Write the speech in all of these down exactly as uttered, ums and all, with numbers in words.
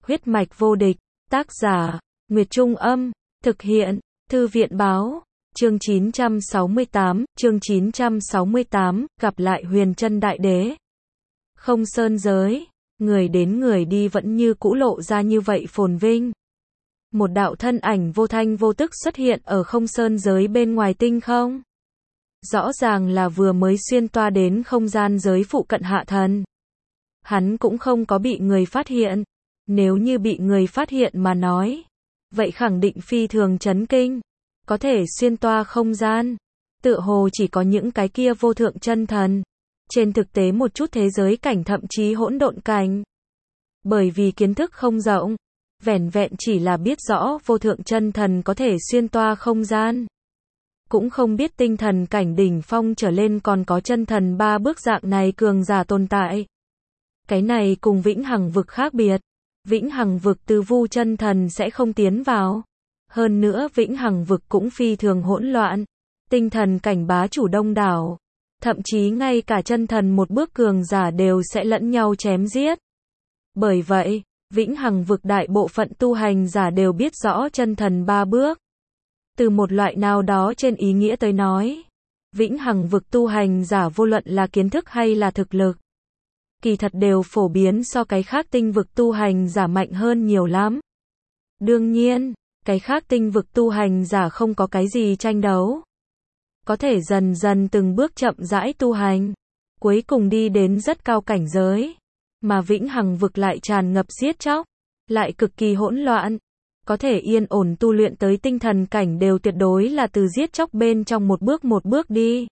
Huyết mạch vô địch, tác giả, Nguyệt Trung Âm, thực hiện, Thư viện Báo, chương chín trăm sáu mươi tám, chương chín trăm sáu mươi tám, gặp lại Huyền Chân Đại Đế. Không sơn giới, người đến người đi vẫn như cũ lộ ra như vậy phồn vinh. Một đạo thân ảnh vô thanh vô tức xuất hiện ở không sơn giới bên ngoài tinh không. Rõ ràng là vừa mới xuyên toa đến không gian giới phụ cận Hạ Thần. Hắn cũng không có bị người phát hiện. Nếu như bị người phát hiện mà nói, vậy khẳng định phi thường chấn kinh. Có thể xuyên toa không gian, tựa hồ chỉ có những cái kia vô thượng chân thần. Trên thực tế một chút thế giới cảnh thậm chí hỗn độn cảnh. Bởi vì kiến thức không rộng, vẻn vẹn chỉ là biết rõ vô thượng chân thần có thể xuyên toa không gian. Cũng không biết tinh thần cảnh đỉnh phong trở lên còn có chân thần ba bước dạng này cường giả tồn tại. Cái này cùng vĩnh hằng vực khác biệt. Vĩnh hằng vực từ vu chân thần sẽ không tiến vào. Hơn nữa vĩnh hằng vực cũng phi thường hỗn loạn. Tinh thần cảnh bá chủ đông đảo. Thậm chí ngay cả chân thần một bước cường giả đều sẽ lẫn nhau chém giết. Bởi vậy, vĩnh hằng vực đại bộ phận tu hành giả đều biết rõ chân thần ba bước. Từ một loại nào đó trên ý nghĩa tới nói, vĩnh hằng vực tu hành giả vô luận là kiến thức hay là thực lực, kỳ thật đều phổ biến so cái khác tinh vực tu hành giả mạnh hơn nhiều lắm. Đương nhiên, cái khác tinh vực tu hành giả không có cái gì tranh đấu. Có thể dần dần từng bước chậm rãi tu hành, cuối cùng đi đến rất cao cảnh giới. Mà vĩnh hằng vực lại tràn ngập giết chóc, lại cực kỳ hỗn loạn. Có thể yên ổn tu luyện tới tinh thần cảnh đều tuyệt đối là từ giết chóc bên trong một bước một bước đi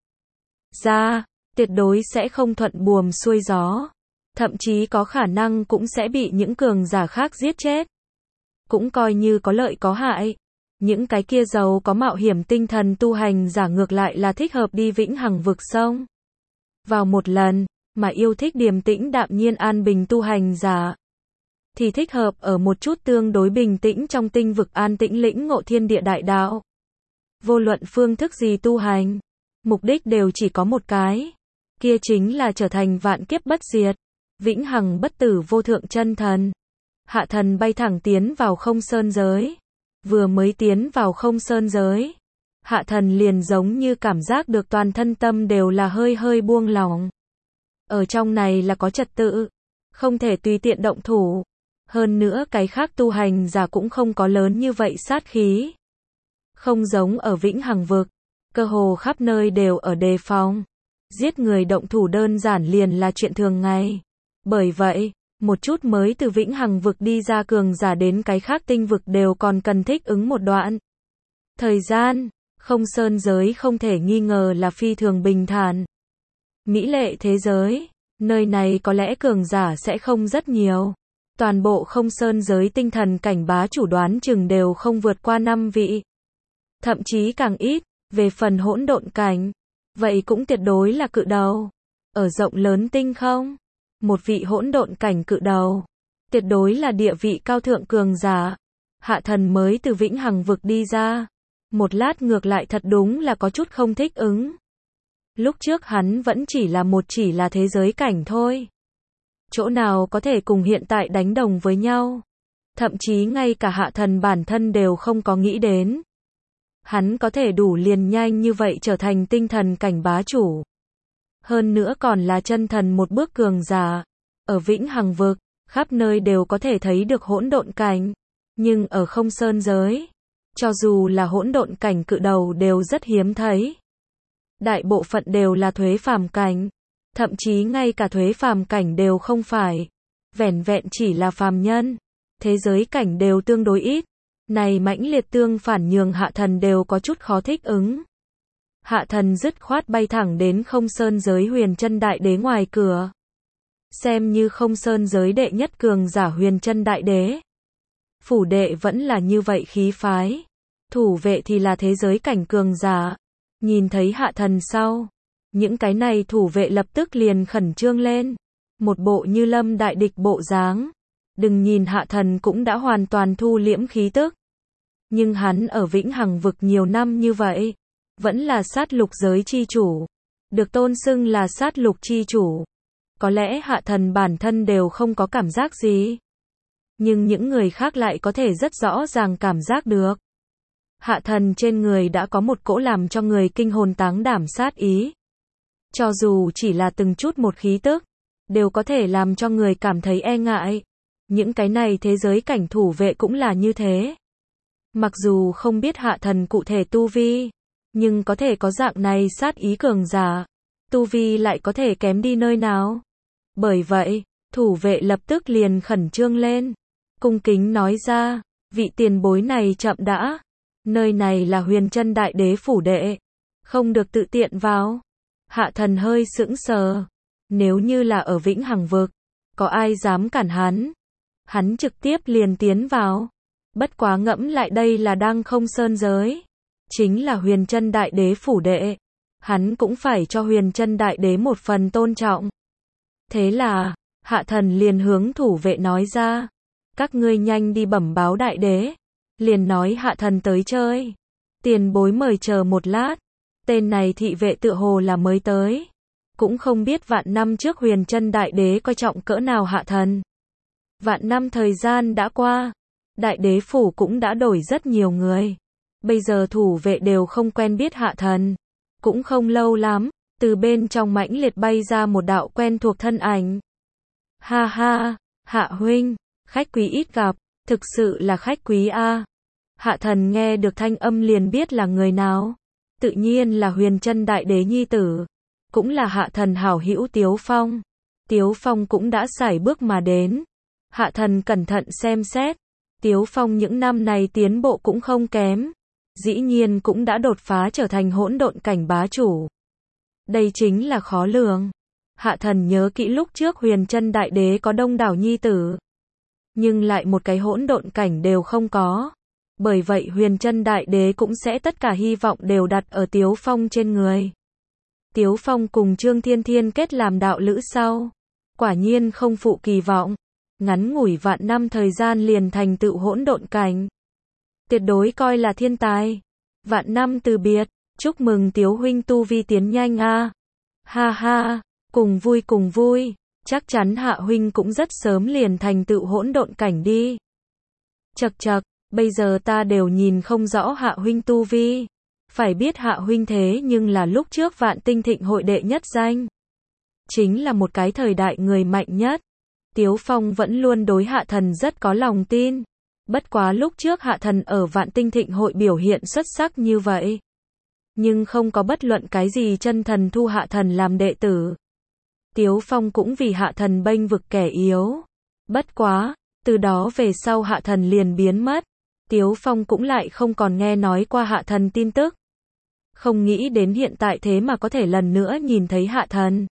ra, tuyệt đối sẽ không thuận buồm xuôi gió. Thậm chí có khả năng cũng sẽ bị những cường giả khác giết chết. Cũng coi như có lợi có hại. Những cái kia giàu có mạo hiểm tinh thần tu hành giả ngược lại là thích hợp đi vĩnh hằng vực sông vào một lần, mà yêu thích điềm tĩnh đạm nhiên an bình tu hành giả thì thích hợp ở một chút tương đối bình tĩnh trong tinh vực an tĩnh lĩnh ngộ thiên địa đại đạo. Vô luận phương thức gì tu hành, mục đích đều chỉ có một cái, kia chính là trở thành vạn kiếp bất diệt, vĩnh hằng bất tử vô thượng chân thần. Hạ Thần bay thẳng tiến vào không sơn giới. Vừa mới tiến vào không sơn giới, Hạ Thần liền giống như cảm giác được toàn thân tâm đều là hơi hơi buông lỏng. Ở trong này là có trật tự, không thể tùy tiện động thủ. Hơn nữa cái khác tu hành giả cũng không có lớn như vậy sát khí. Không giống ở vĩnh hằng vực, cơ hồ khắp nơi đều ở đề phòng. Giết người động thủ đơn giản liền là chuyện thường ngày. Bởi vậy, một chút mới từ vĩnh hằng vực đi ra cường giả đến cái khác tinh vực đều còn cần thích ứng một đoạn thời gian. Không sơn giới không thể nghi ngờ là phi thường bình thản, mỹ lệ thế giới. Nơi này có lẽ cường giả sẽ không rất nhiều. Toàn bộ không sơn giới tinh thần cảnh bá chủ đoán chừng đều không vượt qua năm vị. Thậm chí càng ít. Về phần hỗn độn cảnh, vậy cũng tuyệt đối là cự đầu. Ở rộng lớn tinh không, một vị hỗn độn cảnh cự đầu, tuyệt đối là địa vị cao thượng cường giả. Hạ Thần mới từ vĩnh hằng vực đi ra. Một lát ngược lại thật đúng là có chút không thích ứng. Lúc trước hắn vẫn chỉ là một chỉ là thế giới cảnh thôi. Chỗ nào có thể cùng hiện tại đánh đồng với nhau. Thậm chí ngay cả Hạ Thần bản thân đều không có nghĩ đến. Hắn có thể đủ liền nhanh như vậy trở thành tinh thần cảnh bá chủ. Hơn nữa còn là chân thần một bước cường giả. Ở vĩnh hằng vực, khắp nơi đều có thể thấy được hỗn độn cảnh. Nhưng ở không sơn giới, cho dù là hỗn độn cảnh cự đầu đều rất hiếm thấy. Đại bộ phận đều là thuế phàm cảnh. Thậm chí ngay cả thuế phàm cảnh đều không phải. Vẻn vẹn chỉ là phàm nhân. Thế giới cảnh đều tương đối ít. Này mãnh liệt tương phản nhường Hạ Thần đều có chút khó thích ứng. Hạ Thần dứt khoát bay thẳng đến không sơn giới Huyền Chân Đại Đế ngoài cửa. Xem như không sơn giới đệ nhất cường giả Huyền Chân Đại Đế. Phủ đệ vẫn là như vậy khí phái. Thủ vệ thì là thế giới cảnh cường giả. Nhìn thấy Hạ Thần sau, những cái này thủ vệ lập tức liền khẩn trương lên. Một bộ như lâm đại địch bộ dáng. Đừng nhìn Hạ Thần cũng đã hoàn toàn thu liễm khí tức. Nhưng hắn ở vĩnh hằng vực nhiều năm như vậy, vẫn là sát lục giới chi chủ. Được tôn xưng là sát lục chi chủ. Có lẽ Hạ Thần bản thân đều không có cảm giác gì. nhưng những người khác lại có thể rất rõ ràng cảm giác được. Hạ thần trên người đã có một cỗ làm cho người kinh hồn táng đảm sát ý. Cho dù chỉ là từng chút một khí tức, đều có thể làm cho người cảm thấy e ngại. Những cái này thế giới cảnh thủ vệ cũng là như thế. Mặc dù không biết hạ thần cụ thể tu vi, nhưng có thể có dạng này sát ý cường giả, tu vi lại có thể kém đi nơi nào. Bởi vậy, thủ vệ lập tức liền khẩn trương lên, cung kính nói ra, vị tiền bối này chậm đã, nơi này là Huyền Chân Đại Đế phủ đệ, không được tự tiện vào. Hạ thần hơi sững sờ, nếu như là ở Vĩnh Hằng vực, có ai dám cản hắn? Hắn trực tiếp liền tiến vào. Bất quá ngẫm lại đây là Đăng Không Sơn giới, chính là Huyền Chân Đại Đế phủ đệ, hắn cũng phải cho Huyền Chân Đại Đế một phần tôn trọng. Thế là, hạ thần liền hướng thủ vệ nói ra, các ngươi nhanh đi bẩm báo đại đế, liền nói hạ thần tới chơi. Tiền bối mời chờ một lát. Tên này thị vệ tựa hồ là mới tới, cũng không biết vạn năm trước Huyền Chân Đại Đế coi trọng cỡ nào hạ thần. Vạn năm thời gian đã qua, đại đế phủ cũng đã đổi rất nhiều người. Bây giờ thủ vệ đều không quen biết hạ thần. Cũng không lâu lắm, từ bên trong mãnh liệt bay ra một đạo quen thuộc thân ảnh. Ha ha, hạ huynh, khách quý ít gặp, thực sự là khách quý a. Hạ thần nghe được thanh âm liền biết là người nào. Tự nhiên là Huyền Chân Đại Đế nhi tử, cũng là hạ thần hảo hữu Tiếu Phong. Tiếu Phong cũng đã sải bước mà đến. Hạ thần cẩn thận xem xét, Tiếu Phong những năm này tiến bộ cũng không kém, dĩ nhiên cũng đã đột phá trở thành hỗn độn cảnh bá chủ. Đây chính là khó lường. Hạ thần nhớ kỹ lúc trước Huyền Chân Đại Đế có đông đảo nhi tử, nhưng lại một cái hỗn độn cảnh đều không có. Bởi vậy Huyền Chân Đại Đế cũng sẽ tất cả hy vọng đều đặt ở Tiếu Phong trên người. Tiếu Phong cùng Trương Thiên Thiên kết làm đạo lữ sau, quả nhiên không phụ kỳ vọng, ngắn ngủi vạn năm thời gian liền thành tựu hỗn độn cảnh. Tuyệt đối coi là thiên tài. Vạn năm từ biệt, chúc mừng Tiếu huynh tu vi tiến nhanh a. Ha ha, cùng vui cùng vui, chắc chắn hạ huynh cũng rất sớm liền thành tựu hỗn độn cảnh đi. Chậc chậc, bây giờ ta đều nhìn không rõ hạ huynh tu vi. Phải biết hạ huynh thế nhưng là lúc trước Vạn Tinh Thịnh hội đệ nhất danh, chính là một cái thời đại người mạnh nhất. Tiếu Phong vẫn luôn đối hạ thần rất có lòng tin. Bất quá lúc trước hạ thần ở Vạn Tinh Thịnh hội biểu hiện xuất sắc như vậy, nhưng không có bất luận cái gì chân thần thu hạ thần làm đệ tử. Tiếu Phong cũng vì hạ thần bênh vực kẻ yếu. Bất quá, từ đó về sau hạ thần liền biến mất. Tiếu Phong cũng lại không còn nghe nói qua hạ thần tin tức. Không nghĩ đến hiện tại thế mà có thể lần nữa nhìn thấy hạ thần.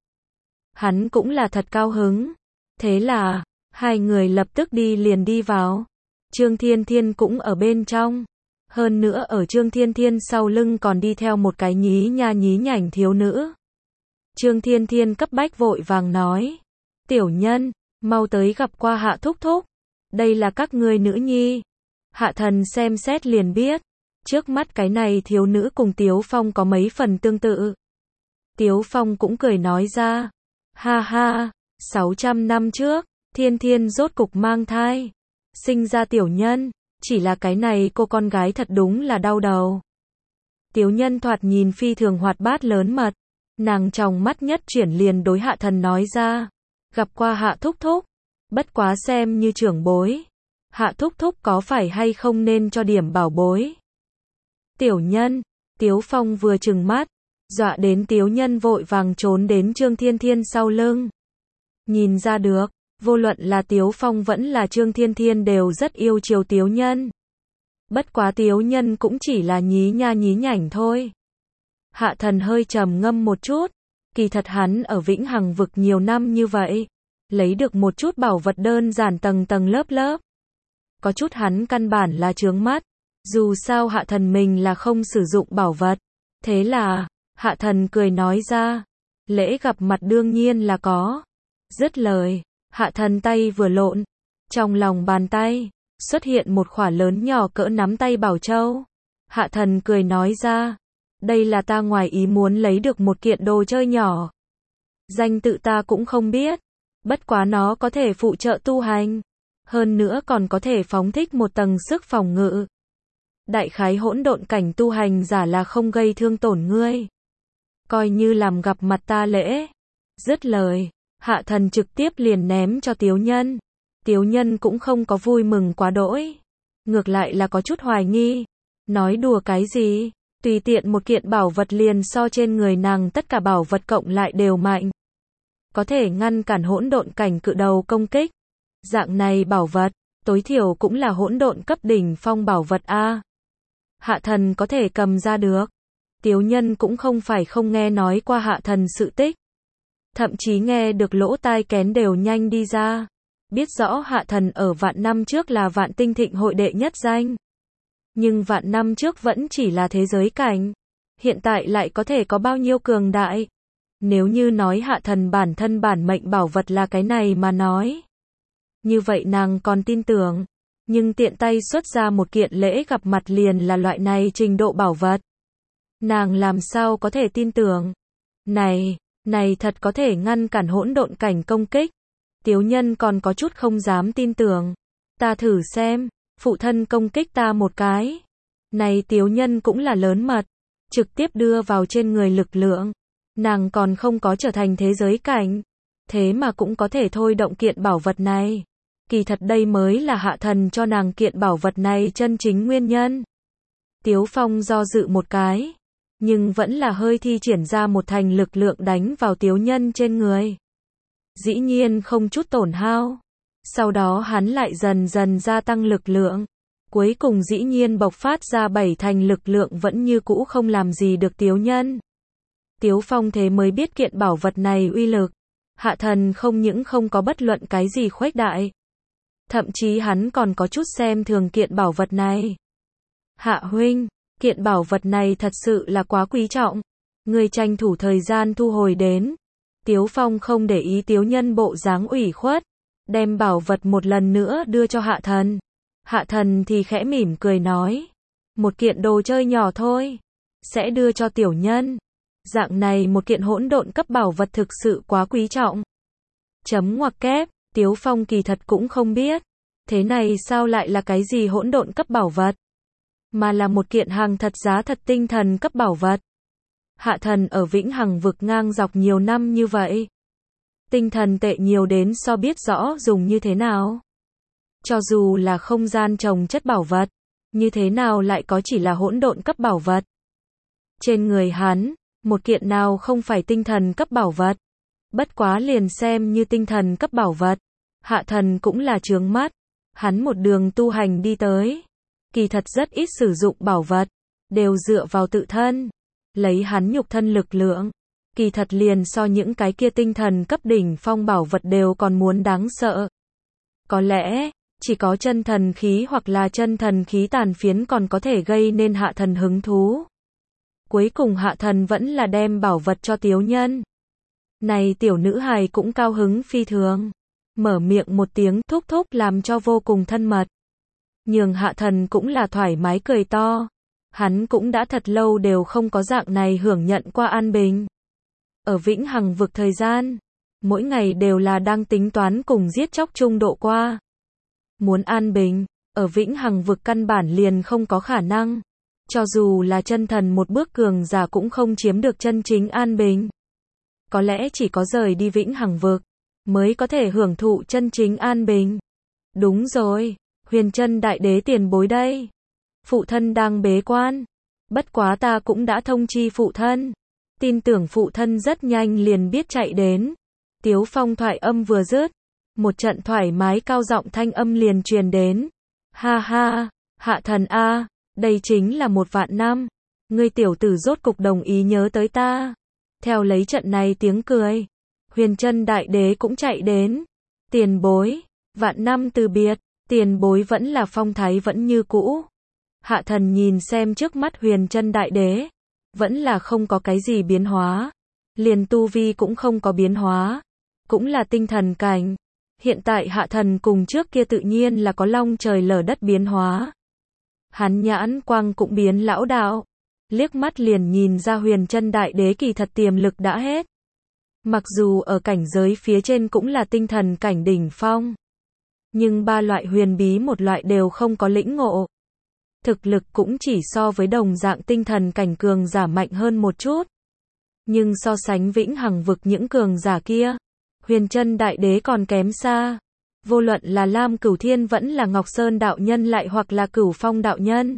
Hắn cũng là thật cao hứng. Thế là, hai người lập tức đi liền đi vào. Trương Thiên Thiên cũng ở bên trong. Hơn nữa ở Trương Thiên Thiên sau lưng còn đi theo một cái nhí nha nhí nhảnh thiếu nữ. Trương Thiên Thiên cấp bách vội vàng nói, tiểu nhân, mau tới gặp qua hạ thúc thúc. Đây là các ngươi nữ nhi. Hạ thần xem xét liền biết, trước mắt cái này thiếu nữ cùng Tiếu Phong có mấy phần tương tự. Tiếu Phong cũng cười nói ra, ha ha, sáu trăm năm trước, Thiên Thiên rốt cục mang thai, sinh ra tiểu nhân, chỉ là cái này cô con gái thật đúng là đau đầu. Tiếu nhân thoạt nhìn phi thường hoạt bát lớn mật, nàng trong mắt nhất chuyển liền đối hạ thần nói ra, gặp qua hạ thúc thúc, bất quá xem như trưởng bối. Hạ thúc thúc có phải hay không nên cho điểm bảo bối? Tiểu nhân, Tiếu Phong vừa trừng mắt, dọa đến Tiếu nhân vội vàng trốn đến Trương Thiên Thiên sau lưng. Nhìn ra được, vô luận là Tiếu Phong vẫn là Trương Thiên Thiên đều rất yêu chiều Tiếu nhân. Bất quá Tiếu nhân cũng chỉ là nhí nha nhí nhảnh thôi. Hạ thần hơi trầm ngâm một chút, kỳ thật hắn ở Vĩnh Hằng vực nhiều năm như vậy, lấy được một chút bảo vật đơn giản tầng tầng lớp lớp. Có chút hắn căn bản là chướng mắt, dù sao hạ thần mình là không sử dụng bảo vật. Thế là, hạ thần cười nói ra, lễ gặp mặt đương nhiên là có. Dứt lời, hạ thần tay vừa lộn, trong lòng bàn tay, xuất hiện một khỏa lớn nhỏ cỡ nắm tay bảo châu. Hạ thần cười nói ra, đây là ta ngoài ý muốn lấy được một kiện đồ chơi nhỏ. Danh tự ta cũng không biết, bất quá nó có thể phụ trợ tu hành. hơn nữa còn có thể phóng thích một tầng sức phòng ngự. Đại khái hỗn độn cảnh tu hành giả là không gây thương tổn ngươi. Coi như làm gặp mặt ta lễ. Dứt lời, Hạ Thần trực tiếp liền ném cho Tiếu Nhân. Tiếu Nhân cũng không có vui mừng quá đỗi. Ngược lại là có chút hoài nghi. Nói đùa cái gì? Tùy tiện một kiện bảo vật liền so trên người nàng tất cả bảo vật cộng lại đều mạnh. Có thể ngăn cản hỗn độn cảnh cự đầu công kích. Dạng này bảo vật, tối thiểu cũng là hỗn độn cấp đỉnh phong bảo vật A. Hạ Thần có thể cầm ra được. Tiếu Nhân cũng không phải không nghe nói qua Hạ Thần sự tích. Thậm chí nghe được lỗ tai kén đều nhanh đi ra. Biết rõ Hạ Thần ở vạn năm trước là vạn tinh thịnh hội đệ nhất danh. Nhưng vạn năm trước vẫn chỉ là thế giới cảnh. Hiện tại lại có thể có bao nhiêu cường đại. Nếu như nói Hạ Thần bản thân bản mệnh bảo vật là cái này mà nói. Như vậy nàng còn tin tưởng. Nhưng tiện tay xuất ra một kiện lễ gặp mặt liền là loại này trình độ bảo vật. Nàng làm sao có thể tin tưởng. Này, này thật có thể ngăn cản hỗn độn cảnh công kích. Tiếu Nhân còn có chút không dám tin tưởng. Ta thử xem, phụ thân công kích ta một cái. Này Tiếu Nhân cũng là lớn mật. Trực tiếp đưa vào trên người lực lượng. Nàng còn không có trở thành thế giới cảnh. Thế mà cũng có thể thôi động kiện bảo vật này. Kỳ thật đây mới là Hạ Thần cho nàng kiện bảo vật này chân chính nguyên nhân. Tiếu Phong do dự một cái. Nhưng vẫn là hơi thi triển ra một thành lực lượng đánh vào Tiếu Nhân trên người. Dĩ nhiên không chút tổn hao. Sau đó hắn lại dần dần gia tăng lực lượng. Cuối cùng dĩ nhiên bộc phát ra bảy thành lực lượng vẫn như cũ không làm gì được Tiếu Nhân. Tiếu Phong thế mới biết kiện bảo vật này uy lực. Hạ Thần không những không có bất luận cái gì khuếch đại. Thậm chí hắn còn có chút xem thường kiện bảo vật này. Hạ huynh, kiện bảo vật này thật sự là quá quý trọng. Người tranh thủ thời gian thu hồi đến. Tiếu Phong không để ý Tiếu Nhân bộ dáng ủy khuất. Đem bảo vật một lần nữa đưa cho Hạ Thần. Hạ Thần thì khẽ mỉm cười nói. Một kiện đồ chơi nhỏ thôi. Sẽ đưa cho tiểu nhân. Dạng này một kiện hỗn độn cấp bảo vật thực sự quá quý trọng. Chấm ngoặc kép, Tiếu Phong kỳ thật cũng không biết. Thế này sao lại là cái gì hỗn độn cấp bảo vật? Mà là một kiện hàng thật giá thật tinh thần cấp bảo vật. Hạ Thần ở Vĩnh Hằng vực ngang dọc nhiều năm như vậy. Tinh thần tệ nhiều đến so biết rõ dùng như thế nào. Cho dù là không gian trồng chất bảo vật, như thế nào lại có chỉ là hỗn độn cấp bảo vật. Trên người hắn, một kiện nào không phải tinh thần cấp bảo vật. Bất quá liền xem như tinh thần cấp bảo vật. Hạ Thần cũng là trướng mắt. Hắn một đường tu hành đi tới. Kỳ thật rất ít sử dụng bảo vật. Đều dựa vào tự thân. Lấy hắn nhục thân lực lượng. Kỳ thật liền so những cái kia tinh thần cấp đỉnh phong bảo vật đều còn muốn đáng sợ. Có lẽ, chỉ có chân thần khí hoặc là chân thần khí tàn phiến còn có thể gây nên Hạ Thần hứng thú. Cuối cùng Hạ Thần vẫn là đem bảo vật cho Tiếu Nhân. Này tiểu nữ hài cũng cao hứng phi thường. Mở miệng một tiếng thúc thúc làm cho vô cùng thân mật. Nhường Hạ Thần cũng là thoải mái cười to. Hắn cũng đã thật lâu đều không có dạng này hưởng nhận qua an bình. Ở Vĩnh Hằng vực thời gian, mỗi ngày đều là đang tính toán cùng giết chóc chung độ qua. Muốn an bình, ở Vĩnh Hằng vực căn bản liền không có khả năng. Cho dù là chân thần một bước cường giả cũng không chiếm được chân chính an bình. Có lẽ chỉ có rời đi Vĩnh Hằng vực, mới có thể hưởng thụ chân chính an bình. Đúng rồi, Huyền Chân Đại Đế tiền bối đây. Phụ thân đang bế quan. Bất quá ta cũng đã thông chi phụ thân. Tin tưởng phụ thân rất nhanh liền biết chạy đến. Tiếu Phong thoại âm vừa dứt. Một trận thoải mái cao giọng thanh âm liền truyền đến. Ha ha, Hạ Thần a, đây chính là một vạn năm. Ngươi tiểu tử rốt cục đồng ý nhớ tới ta. Theo lấy trận này tiếng cười. Huyền Chân Đại Đế cũng chạy đến. Tiền bối, vạn năm từ biệt, tiền bối vẫn là phong thái vẫn như cũ. Hạ Thần nhìn xem trước mắt Huyền Chân Đại Đế. Vẫn là không có cái gì biến hóa. Liền tu vi cũng không có biến hóa. Cũng là tinh thần cảnh. Hiện tại Hạ Thần cùng trước kia tự nhiên là có long trời lở đất biến hóa. Hắn nhãn quang cũng biến lão đạo. Liếc mắt liền nhìn ra Huyền Chân Đại Đế kỳ thật tiềm lực đã hết. Mặc dù ở cảnh giới phía trên cũng là tinh thần cảnh đỉnh phong. Nhưng ba loại huyền bí một loại đều không có lĩnh ngộ. Thực lực cũng chỉ so với đồng dạng tinh thần cảnh cường giả mạnh hơn một chút. Nhưng so sánh vĩnh hằng vực những cường giả kia, Huyền Chân Đại Đế còn kém xa. Vô luận là Lam Cửu Thiên vẫn là Ngọc Sơn đạo nhân lại hoặc là Cửu Phong đạo nhân,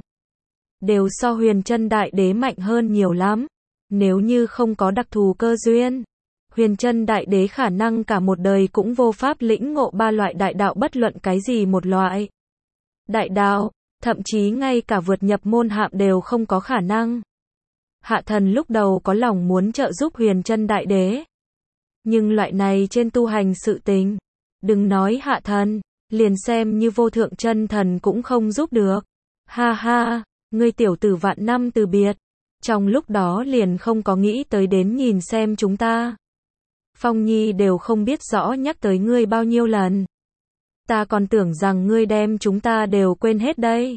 đều so Huyền Chân Đại Đế mạnh hơn nhiều lắm. Nếu như không có đặc thù cơ duyên, Huyền Chân Đại Đế khả năng cả một đời cũng vô pháp lĩnh ngộ ba loại đại đạo bất luận cái gì một loại. Đại đạo, thậm chí ngay cả vượt nhập môn hạm đều không có khả năng. Hạ Thần lúc đầu có lòng muốn trợ giúp Huyền Chân Đại Đế. Nhưng loại này trên tu hành sự tình, đừng nói Hạ Thần, liền xem như vô thượng chân thần cũng không giúp được. Ha ha, ngươi tiểu tử vạn năm từ biệt, trong lúc đó liền không có nghĩ tới đến nhìn xem chúng ta. Phong Nhi đều không biết rõ nhắc tới ngươi bao nhiêu lần. Ta còn tưởng rằng ngươi đem chúng ta đều quên hết đây.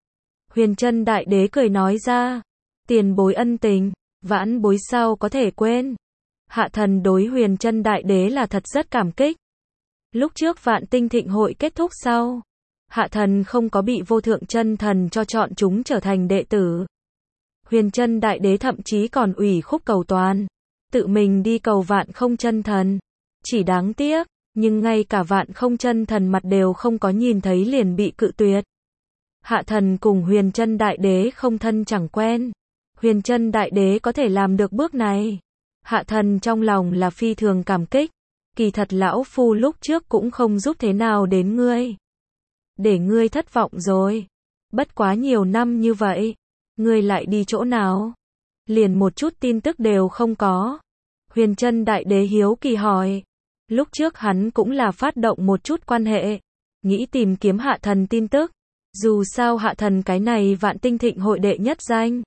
Huyền Chân Đại Đế cười nói ra, tiền bối ân tình, vãn bối sao có thể quên. Hạ Thần đối Huyền Chân Đại Đế là thật rất cảm kích. Lúc trước Vạn Tinh Thịnh hội kết thúc sau, Hạ Thần không có bị vô thượng chân thần cho chọn chúng trở thành đệ tử. Huyền Chân Đại Đế thậm chí còn ủy khúc cầu toàn, tự mình đi cầu Vạn Không Chân Thần. Chỉ đáng tiếc, nhưng ngay cả Vạn Không Chân Thần mặt đều không có nhìn thấy liền bị cự tuyệt. Hạ Thần cùng Huyền Chân Đại Đế không thân chẳng quen. Huyền Chân Đại Đế có thể làm được bước này, Hạ Thần trong lòng là phi thường cảm kích. Kỳ thật lão phu lúc trước cũng không giúp thế nào đến ngươi, để ngươi thất vọng rồi. Bất quá nhiều năm như vậy, ngươi lại đi chỗ nào? Liền một chút tin tức đều không có. Huyền Chân Đại Đế hiếu kỳ hỏi. Lúc trước hắn cũng là phát động một chút quan hệ, nghĩ tìm kiếm Hạ Thần tin tức. Dù sao Hạ Thần cái này Vạn Tinh Thịnh hội đệ nhất danh,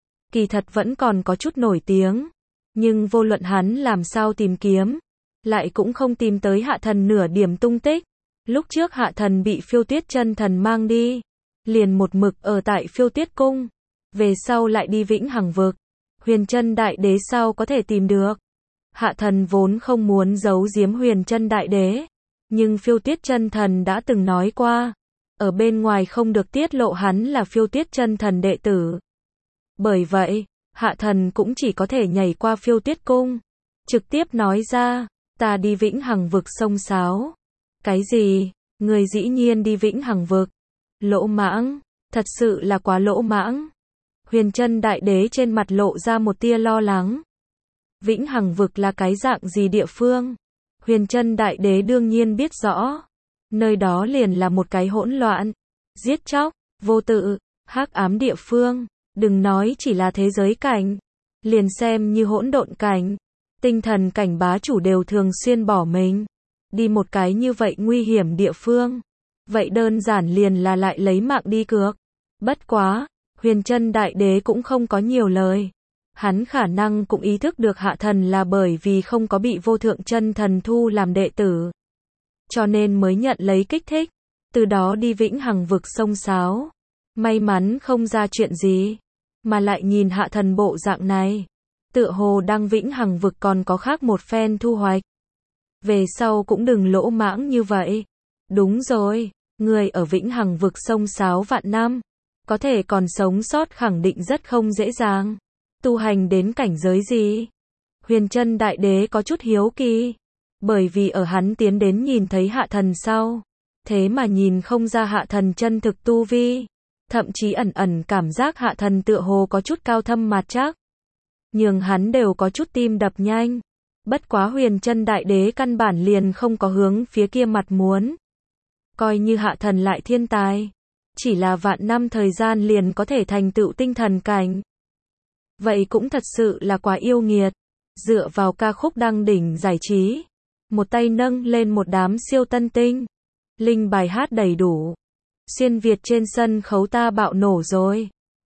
kỳ thật vẫn còn có chút nổi tiếng. Nhưng vô luận hắn làm sao tìm kiếm, lại cũng không tìm tới Hạ Thần nửa điểm tung tích. Lúc trước Hạ Thần bị Phiêu Tuyết Chân Thần mang đi, liền một mực ở tại Phiêu Tuyết Cung, về sau lại đi Vĩnh Hằng Vực. Huyền Chân Đại Đế sao có thể tìm được? Hạ Thần vốn không muốn giấu giếm Huyền Chân Đại Đế, nhưng Phiêu Tuyết Chân Thần đã từng nói qua, ở bên ngoài không được tiết lộ hắn là Phiêu Tuyết Chân Thần đệ tử. Bởi vậy, Hạ Thần cũng chỉ có thể nhảy qua Phiêu Tuyết Cung, trực tiếp nói ra, ta đi Vĩnh Hằng Vực xông xáo. Cái gì? Người dĩ nhiên đi Vĩnh Hằng Vực? Lỗ mãng, thật sự là quá lỗ mãng. Huyền Chân Đại Đế trên mặt lộ ra một tia lo lắng. Vĩnh Hằng Vực là cái dạng gì địa phương? Huyền Chân Đại Đế đương nhiên biết rõ. Nơi đó liền là một cái hỗn loạn, giết chóc, vô tự, hắc ám địa phương. Đừng nói chỉ là thế giới cảnh, liền xem như hỗn độn cảnh, tinh thần cảnh bá chủ đều thường xuyên bỏ mình đi một cái như vậy nguy hiểm địa phương. Vậy đơn giản liền là lại lấy mạng đi cược. Bất quá, Huyền Chân Đại Đế cũng không có nhiều lời. Hắn khả năng cũng ý thức được Hạ Thần là bởi vì không có bị vô thượng chân thần thu làm đệ tử, cho nên mới nhận lấy kích thích, từ đó đi Vĩnh Hằng Vực xông xáo. May mắn không ra chuyện gì, mà lại nhìn Hạ Thần bộ dạng này, tựa hồ đang Vĩnh Hằng Vực còn có khác một phen thu hoạch. Về sau cũng đừng lỗ mãng như vậy. Đúng rồi, người ở Vĩnh Hằng Vực xông xáo vạn năm, có thể còn sống sót khẳng định rất không dễ dàng. Tu hành đến cảnh giới gì? Huyền Chân Đại Đế có chút hiếu kỳ, bởi vì ở hắn tiến đến nhìn thấy Hạ Thần sau, thế mà nhìn không ra Hạ Thần chân thực tu vi, thậm chí ẩn ẩn cảm giác Hạ Thần tựa hồ có chút cao thâm mạt trắc, nhường hắn đều có chút tim đập nhanh. Bất quá Huyền Chân Đại Đế căn bản liền không có hướng phía kia mặt muốn. Coi như Hạ Thần lại thiên tài, chỉ là vạn năm thời gian liền có thể thành tựu tinh thần cảnh, vậy cũng thật sự là quá yêu nghiệt. Dựa vào ca khúc đăng đỉnh giải trí, một tay nâng lên một đám siêu tân tinh, linh bài hát đầy đủ, xuyên Việt trên sân khấu ta bạo nổ rồi.